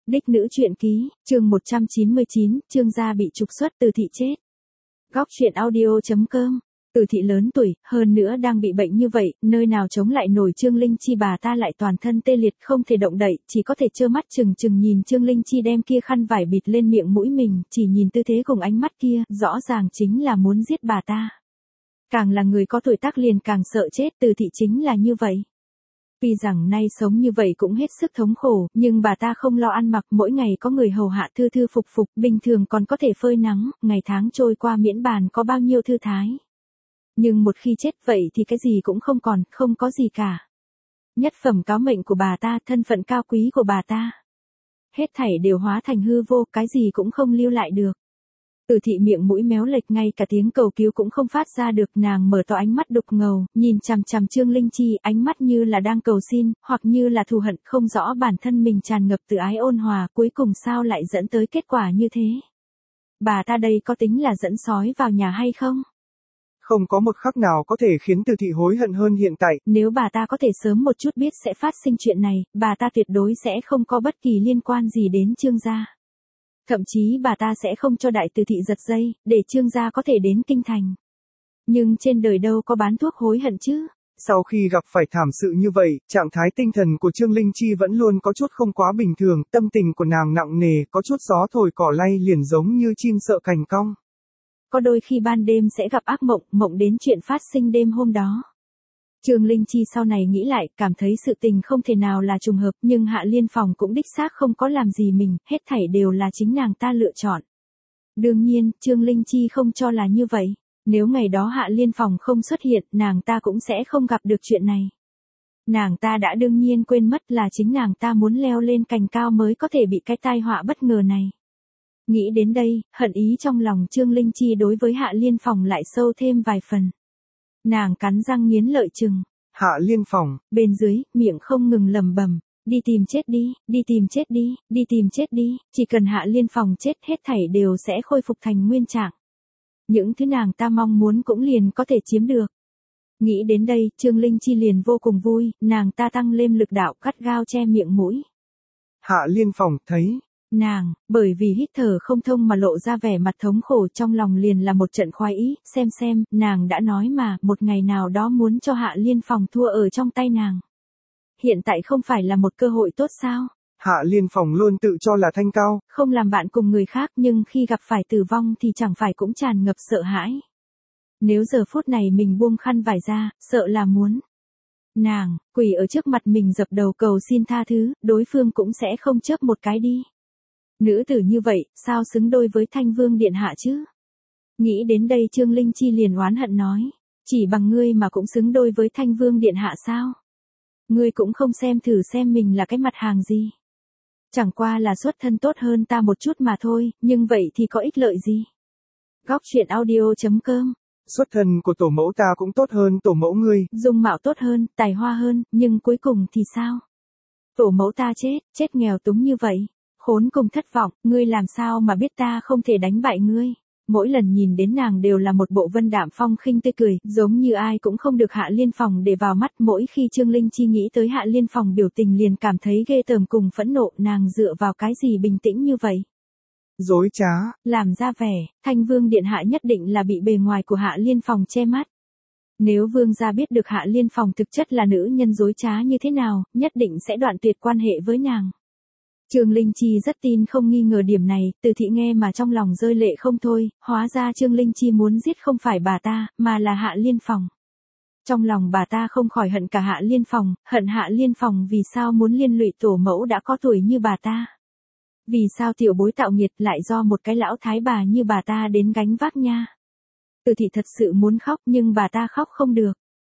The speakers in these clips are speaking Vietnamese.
Đích nữ truyện ký, chương 199, Trương gia bị trục xuất, Từ thị chết. Góc truyện audio.com. Từ thị lớn tuổi, hơn nữa đang bị bệnh như vậy, nơi nào chống lại nổi Trương Linh Chi, bà ta lại toàn thân tê liệt không thể động đậy, chỉ có thể trơ mắt chừng chừng nhìn Trương Linh Chi đem kia khăn vải bịt lên miệng mũi mình, chỉ nhìn tư thế cùng ánh mắt kia, rõ ràng chính là muốn giết bà ta. Càng là người có tuổi tác liền càng sợ chết, Từ thị chính là như vậy. Vì rằng nay sống như vậy cũng hết sức thống khổ, nhưng bà ta không lo ăn mặc, mỗi ngày có người hầu hạ thư thư phục phục, bình thường còn có thể phơi nắng, ngày tháng trôi qua miễn bàn có bao nhiêu thư thái. Nhưng một khi chết vậy thì cái gì cũng không còn, không có gì cả. Nhất phẩm cáo mệnh của bà ta, thân phận cao quý của bà ta, hết thảy đều hóa thành hư vô, cái gì cũng không lưu lại được. Từ thị miệng mũi méo lệch, ngay cả tiếng cầu cứu cũng không phát ra được, nàng mở to ánh mắt đục ngầu, nhìn chằm chằm Trương Linh Chi, ánh mắt như là đang cầu xin, hoặc như là thù hận, không rõ bản thân mình tràn ngập từ ái ôn hòa, cuối cùng sao lại dẫn tới kết quả như thế. Bà ta đây có tính là dẫn sói vào nhà hay không? Không có một khắc nào có thể khiến Từ thị hối hận hơn hiện tại. Nếu bà ta có thể sớm một chút biết sẽ phát sinh chuyện này, bà ta tuyệt đối sẽ không có bất kỳ liên quan gì đến Trương gia. Thậm chí bà ta sẽ không cho đại Từ thị giật dây, để Trương gia có thể đến kinh thành. Nhưng trên đời đâu có bán thuốc hối hận chứ. Sau khi gặp phải thảm sự như vậy, trạng thái tinh thần của Trương Linh Chi vẫn luôn có chút không quá bình thường, tâm tình của nàng nặng nề, có chút gió thổi cỏ lay liền giống như chim sợ cành cong. Có đôi khi ban đêm sẽ gặp ác mộng, mộng đến chuyện phát sinh đêm hôm đó. Trương Linh Chi sau này nghĩ lại, cảm thấy sự tình không thể nào là trùng hợp, nhưng Hạ Liên Phòng cũng đích xác không có làm gì mình, hết thảy đều là chính nàng ta lựa chọn. Đương nhiên, Trương Linh Chi không cho là như vậy. Nếu ngày đó Hạ Liên Phòng không xuất hiện, nàng ta cũng sẽ không gặp được chuyện này. Nàng ta đã đương nhiên quên mất là chính nàng ta muốn leo lên cành cao mới có thể bị cái tai họa bất ngờ này. Nghĩ đến đây, hận ý trong lòng Trương Linh Chi đối với Hạ Liên Phòng lại sâu thêm vài phần. Nàng cắn răng nghiến lợi chừng. Hạ Liên Phòng. Bên dưới, miệng không ngừng lẩm bẩm, đi tìm chết đi, đi tìm chết đi, đi tìm chết đi, chỉ cần Hạ Liên Phòng chết hết thảy đều sẽ khôi phục thành nguyên trạng. Những thứ nàng ta mong muốn cũng liền có thể chiếm được. Nghĩ đến đây, Trương Linh Chi liền vô cùng vui, nàng ta tăng lên lực đạo cắt gao che miệng mũi. Hạ Liên Phòng thấy. Nàng, bởi vì hít thở không thông mà lộ ra vẻ mặt thống khổ, trong lòng liền là một trận khoái ý, xem, nàng đã nói mà, một ngày nào đó muốn cho Hạ Liên Phòng thua ở trong tay nàng. Hiện tại không phải là một cơ hội tốt sao? Hạ Liên Phòng luôn tự cho là thanh cao, không làm bạn cùng người khác, nhưng khi gặp phải tử vong thì chẳng phải cũng tràn ngập sợ hãi. Nếu giờ phút này mình buông khăn vải ra, sợ là muốn. Nàng, quỳ ở trước mặt mình dập đầu cầu xin tha thứ, đối phương cũng sẽ không chớp một cái đi. Nữ tử như vậy, sao xứng đôi với Thanh Vương điện hạ chứ? Nghĩ đến đây Trương Linh Chi liền oán hận nói, chỉ bằng ngươi mà cũng xứng đôi với Thanh Vương điện hạ sao? Ngươi cũng không xem thử xem mình là cái mặt hàng gì. Chẳng qua là xuất thân tốt hơn ta một chút mà thôi, nhưng vậy thì có ích lợi gì? Góc truyện audio.com. Xuất thân của tổ mẫu ta cũng tốt hơn tổ mẫu ngươi. Dung mạo tốt hơn, tài hoa hơn, nhưng cuối cùng thì sao? Tổ mẫu ta chết nghèo túng như vậy. Khốn cùng thất vọng, ngươi làm sao mà biết ta không thể đánh bại ngươi. Mỗi lần nhìn đến nàng đều là một bộ vân đạm phong khinh tươi cười, giống như ai cũng không được Hạ Liên Phòng để vào mắt. Mỗi khi Trương Linh Chi nghĩ tới Hạ Liên Phòng biểu tình liền cảm thấy ghê tởm cùng phẫn nộ, nàng dựa vào cái gì bình tĩnh như vậy. Dối trá, làm ra vẻ, Thanh Vương điện hạ nhất định là bị bề ngoài của Hạ Liên Phòng che mắt. Nếu vương gia biết được Hạ Liên Phòng thực chất là nữ nhân dối trá như thế nào, nhất định sẽ đoạn tuyệt quan hệ với nàng. Trương Linh Chi rất tin không nghi ngờ điểm này, Từ thị nghe mà trong lòng rơi lệ không thôi, hóa ra Trương Linh Chi muốn giết không phải bà ta, mà là Hạ Liên Phòng. Trong lòng bà ta không khỏi hận cả Hạ Liên Phòng, hận Hạ Liên Phòng vì sao muốn liên lụy tổ mẫu đã có tuổi như bà ta. Vì sao tiểu bối tạo nghiệt lại do một cái lão thái bà như bà ta đến gánh vác nha. Từ thị thật sự muốn khóc nhưng bà ta khóc không được.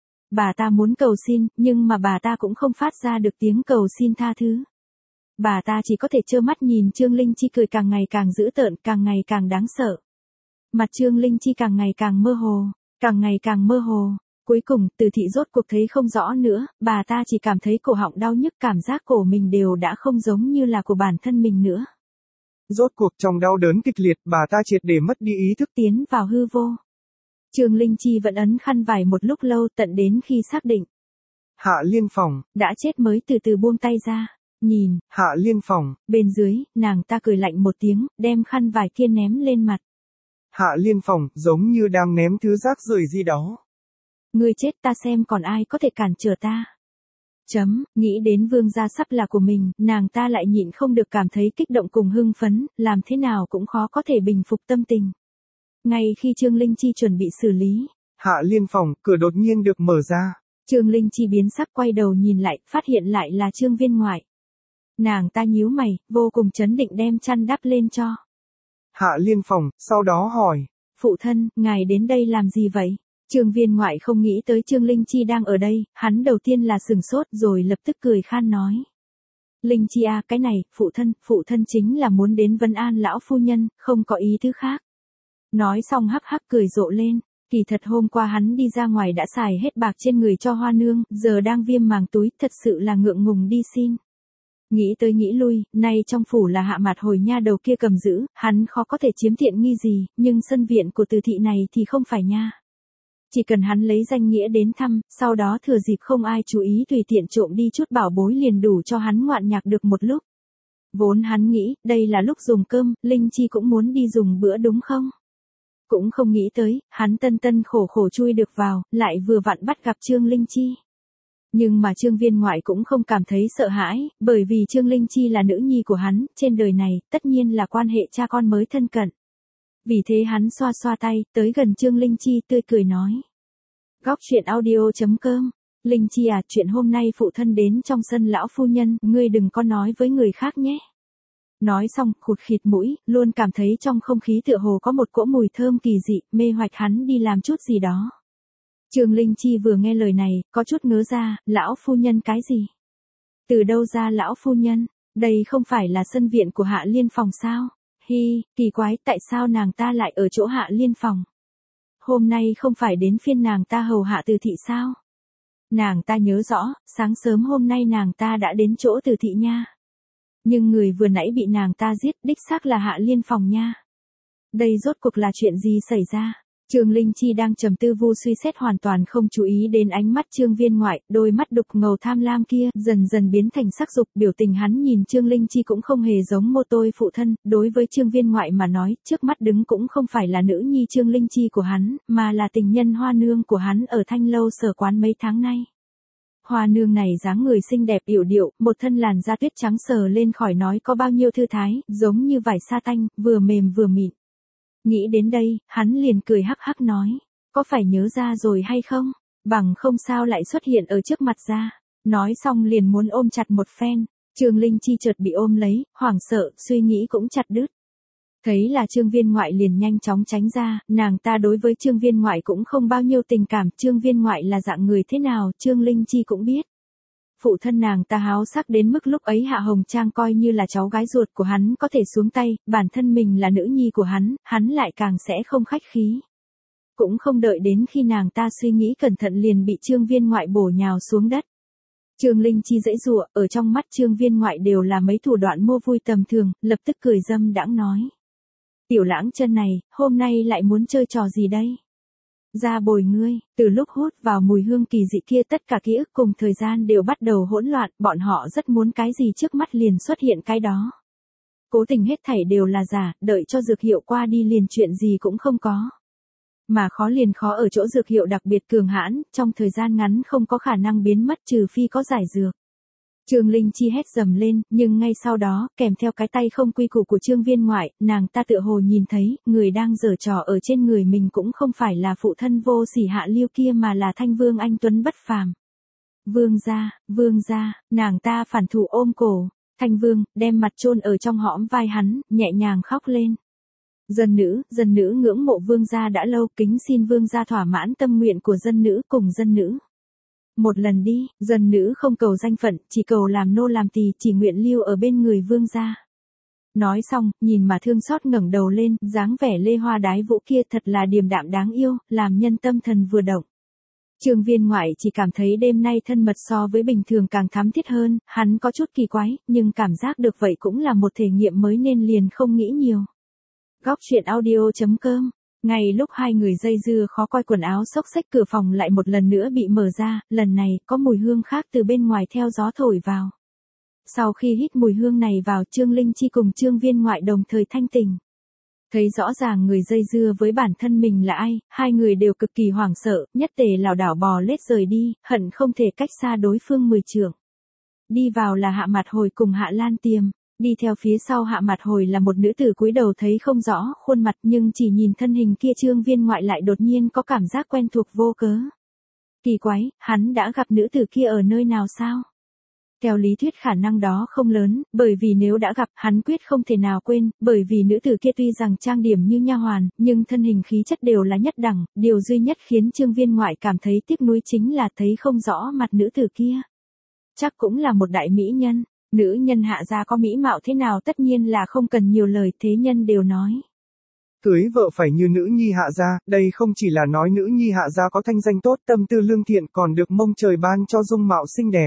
Bà ta muốn cầu xin, nhưng mà bà ta cũng không phát ra được tiếng cầu xin tha thứ. Bà ta chỉ có thể trơ mắt nhìn Trương Linh Chi cười càng ngày càng dữ tợn, càng ngày càng đáng sợ. Mặt Trương Linh Chi càng ngày càng mơ hồ, càng ngày càng mơ hồ. Cuối cùng, Từ thị rốt cuộc thấy không rõ nữa, bà ta chỉ cảm thấy cổ họng đau nhức, cảm giác cổ mình đều đã không giống như là của bản thân mình nữa. Rốt cuộc trong đau đớn kịch liệt, bà ta triệt để mất đi ý thức, tiến vào hư vô. Trương Linh Chi vẫn ấn khăn vải một lúc lâu, tận đến khi xác định Hạ Liên Phòng đã chết mới từ từ buông tay ra. Nhìn, Hạ Liên Phòng. bên dưới, nàng ta cười lạnh một tiếng, đem khăn vải kia ném lên mặt. Hạ Liên Phòng, giống như đang ném thứ rác rưởi gì đó. Ngươi chết ta xem còn ai có thể cản trở ta. Nghĩ đến vương gia sắp là của mình, nàng ta lại nhịn không được cảm thấy kích động cùng hưng phấn, làm thế nào cũng khó có thể bình phục tâm tình. Ngay khi Trương Linh Chi chuẩn bị xử lý, Hạ Liên Phòng, cửa đột nhiên được mở ra. Trương Linh Chi biến sắc quay đầu nhìn lại, phát hiện lại là Trương Viên Ngoại. Nàng ta nhíu mày, vô cùng chấn định đem chăn đắp lên cho. Hạ Liên Phòng, sau đó hỏi. Phụ thân, ngài đến đây làm gì vậy? Trương Viên Ngoại không nghĩ tới Trương Linh Chi đang ở đây, hắn đầu tiên là sừng sốt rồi lập tức cười khan nói. Linh Chi à, cái này, phụ thân chính là muốn đến vấn an lão phu nhân, không có ý thứ khác. Nói xong hắc hắc cười rộ lên, kỳ thật hôm qua hắn đi ra ngoài đã xài hết bạc trên người cho Hoa Nương, giờ đang viêm màng túi, thật sự là ngượng ngùng đi xin. Nghĩ tới nghĩ lui, nay trong phủ là Hạ Mạt Hồi nha đầu kia cầm giữ, hắn khó có thể chiếm tiện nghi gì, nhưng sân viện của Từ thị này thì không phải nha. Chỉ cần hắn lấy danh nghĩa đến thăm, sau đó thừa dịp không ai chú ý tùy tiện trộm đi chút bảo bối liền đủ cho hắn ngoạn nhạc được một lúc. Vốn hắn nghĩ, đây là lúc dùng cơm, Linh Chi cũng muốn đi dùng bữa đúng không? Cũng không nghĩ tới, hắn tân tân khổ khổ chui được vào, lại vừa vặn bắt gặp Trương Linh Chi. Nhưng mà Trương Viên Ngoại cũng không cảm thấy sợ hãi, bởi vì Trương Linh Chi là nữ nhi của hắn, trên đời này, tất nhiên là quan hệ cha con mới thân cận. Vì thế hắn xoa xoa tay, tới gần Trương Linh Chi tươi cười nói. Góc truyện audio.com. Linh Chi à, chuyện hôm nay phụ thân đến trong sân lão phu nhân, ngươi đừng có nói với người khác nhé. Nói xong, khụt khịt mũi, luôn cảm thấy trong không khí tựa hồ có một cỗ mùi thơm kỳ dị, mê hoạch hắn đi làm chút gì đó. Trương Linh Chi vừa nghe lời này, có chút ngớ ra, lão phu nhân cái gì? Từ đâu ra lão phu nhân? Đây không phải là sân viện của Hạ Liên Phòng sao? Hi, kỳ quái, tại sao nàng ta lại ở chỗ Hạ Liên Phòng? Hôm nay không phải đến phiên nàng ta hầu hạ Từ thị sao? Nàng ta nhớ rõ, sáng sớm hôm nay nàng ta đã đến chỗ Từ thị nha. Nhưng người vừa nãy bị nàng ta giết, đích xác là Hạ Liên Phòng nha. Đây rốt cuộc là chuyện gì xảy ra? Trương Linh Chi đang trầm tư vu suy xét hoàn toàn không chú ý đến ánh mắt Trương Viên Ngoại, đôi mắt đục ngầu tham lam kia, dần dần biến thành sắc dục, biểu tình hắn nhìn Trương Linh Chi cũng không hề giống mô tôi phụ thân, đối với Trương Viên Ngoại mà nói, trước mắt đứng cũng không phải là nữ nhi Trương Linh Chi của hắn, mà là tình nhân Hoa Nương của hắn ở Thanh Lâu Sở Quán mấy tháng nay. Hoa Nương này dáng người xinh đẹp yểu điệu, một thân làn da tuyết trắng sờ lên khỏi nói có bao nhiêu thư thái, giống như vải sa tanh, vừa mềm vừa mịn. Nghĩ đến đây, hắn liền cười hắc hắc nói, có phải nhớ ra rồi hay không? Bằng không sao lại xuất hiện ở trước mặt ra. Nói xong liền muốn ôm chặt một phen. Trương Linh Chi chợt bị ôm lấy, hoảng sợ, suy nghĩ cũng chặt đứt. Thấy là Trương Viên Ngoại liền nhanh chóng tránh ra, nàng ta đối với Trương Viên Ngoại cũng không bao nhiêu tình cảm, Trương Viên Ngoại là dạng người thế nào, Trương Linh Chi cũng biết. Phụ thân nàng ta háo sắc đến mức lúc ấy Hạ Hồng Trang coi như là cháu gái ruột của hắn có thể xuống tay, bản thân mình là nữ nhi của hắn lại càng sẽ không khách khí. Cũng không đợi đến khi nàng ta suy nghĩ cẩn thận liền bị Trương Viên Ngoại bổ nhào xuống đất. Trương Linh Chi giãy giụa, ở trong mắt Trương Viên Ngoại đều là mấy thủ đoạn mua vui tầm thường, lập tức cười dâm đãng nói. Tiểu Lãng Chân này, hôm nay lại muốn chơi trò gì đây? Ra bồi ngươi, từ lúc hút vào mùi hương kỳ dị kia tất cả ký ức cùng thời gian đều bắt đầu hỗn loạn, bọn họ rất muốn cái gì trước mắt liền xuất hiện cái đó. Cố tình hết thảy đều là giả, đợi cho dược hiệu qua đi liền chuyện gì cũng không có. Mà khó liền khó ở chỗ dược hiệu đặc biệt cường hãn, trong thời gian ngắn không có khả năng biến mất trừ phi có giải dược. Trương Linh Chi hét dầm lên, nhưng ngay sau đó, kèm theo cái tay không quy củ của Trương Viên Ngoại, nàng ta tựa hồ nhìn thấy, người đang giở trò ở trên người mình cũng không phải là phụ thân vô sỉ Hạ Liêu kia mà là Thanh Vương anh tuấn bất phàm. Vương gia, nàng ta phản thủ ôm cổ, Thanh Vương, đem mặt chôn ở trong hõm vai hắn, nhẹ nhàng khóc lên. Dân nữ ngưỡng mộ vương gia đã lâu, kính xin vương gia thỏa mãn tâm nguyện của dân nữ cùng dân nữ. Một lần đi, dân nữ không cầu danh phận, chỉ cầu làm nô làm tỳ, chỉ nguyện lưu ở bên người vương gia. Nói xong, nhìn mà thương xót ngẩng đầu lên, dáng vẻ lê hoa đái vũ kia thật là điềm đạm đáng yêu, làm nhân tâm thần vừa động. Trương Viên Ngoại chỉ cảm thấy đêm nay thân mật so với bình thường càng thắm thiết hơn, hắn có chút kỳ quái, nhưng cảm giác được vậy cũng là một thể nghiệm mới nên liền không nghĩ nhiều. Góc truyện audio.com. Ngay lúc hai người dây dưa khó coi quần áo xốc xếch, cửa phòng lại một lần nữa bị mở ra, lần này có mùi hương khác từ bên ngoài theo gió thổi vào. Sau khi hít mùi hương này vào, Trương Linh Chi cùng Trương Viên Ngoại đồng thời thanh tỉnh. Thấy rõ ràng người dây dưa với bản thân mình là ai, hai người đều cực kỳ hoảng sợ, nhất tề lảo đảo bò lết rời đi, hận không thể cách xa đối phương 10 trượng. Đi vào là Hạ Mạt Hồi cùng Hạ Lan Tiềm, đi theo phía sau Hạ Mạt Hồi là một nữ tử cúi đầu thấy không rõ khuôn mặt, nhưng chỉ nhìn thân hình kia Trương Viên Ngoại lại đột nhiên có cảm giác quen thuộc vô cớ. Kỳ quái, hắn đã gặp nữ tử kia ở nơi nào sao? Theo lý thuyết khả năng đó không lớn, bởi vì nếu đã gặp, hắn quyết không thể nào quên, bởi vì nữ tử kia tuy rằng trang điểm như nha hoàn, nhưng thân hình khí chất đều là nhất đẳng, điều duy nhất khiến Trương Viên Ngoại cảm thấy tiếc nuối chính là thấy không rõ mặt nữ tử kia. Chắc cũng là một đại mỹ nhân, nữ nhân Hạ gia có mỹ mạo thế nào tất nhiên là không cần nhiều lời, thế nhân đều nói. Cưới vợ phải như nữ nhi Hạ gia, đây không chỉ là nói nữ nhi Hạ gia có thanh danh tốt, tâm tư lương thiện, còn được mông trời ban cho dung mạo xinh đẹp.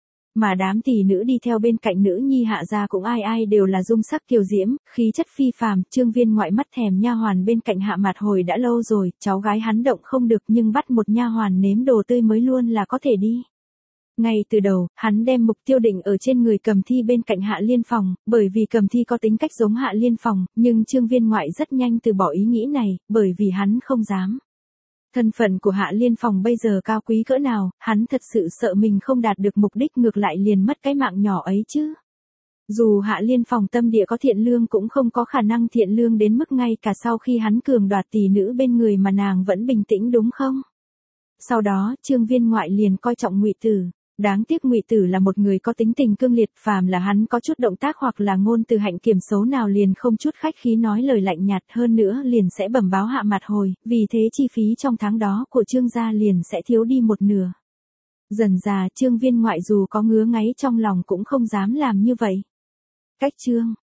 Mà đám tỷ nữ đi theo bên cạnh nữ nhi Hạ gia cũng ai ai đều là dung sắc kiều diễm, khí chất phi phàm. Trương Viên Ngoại mắt thèm nha hoàn bên cạnh Hạ Mạt Hồi đã lâu rồi, cháu gái hắn động không được nhưng bắt một nha hoàn nếm đồ tươi mới luôn là có thể đi. Ngay từ đầu, hắn đem mục tiêu định ở trên người Cầm Thi bên cạnh Hạ Liên Phòng, bởi vì Cầm Thi có tính cách giống Hạ Liên Phòng, nhưng Trương Viên Ngoại rất nhanh từ bỏ ý nghĩ này, bởi vì hắn không dám. Thân phận của Hạ Liên Phòng bây giờ cao quý cỡ nào, hắn thật sự sợ mình không đạt được mục đích, ngược lại liền mất cái mạng nhỏ ấy chứ. Dù Hạ Liên Phòng tâm địa có thiện lương cũng không có khả năng thiện lương đến mức ngay cả sau khi hắn cường đoạt tỷ nữ bên người mà nàng vẫn bình tĩnh đúng không? Sau đó, Trương Viên Ngoại liền coi trọng Ngụy Tử. Đáng tiếc Ngụy Tử là một người có tính tình cương liệt, phàm là hắn có chút động tác hoặc là ngôn từ hạnh kiểm xấu nào liền không chút khách khí nói lời lạnh nhạt, hơn nữa liền sẽ bẩm báo Hạ Mạt Hồi, vì thế chi phí trong tháng đó của Trương gia liền sẽ thiếu đi một nửa. Dần dà Trương Viên Ngoại dù có ngứa ngáy trong lòng cũng không dám làm như vậy. Cách Trương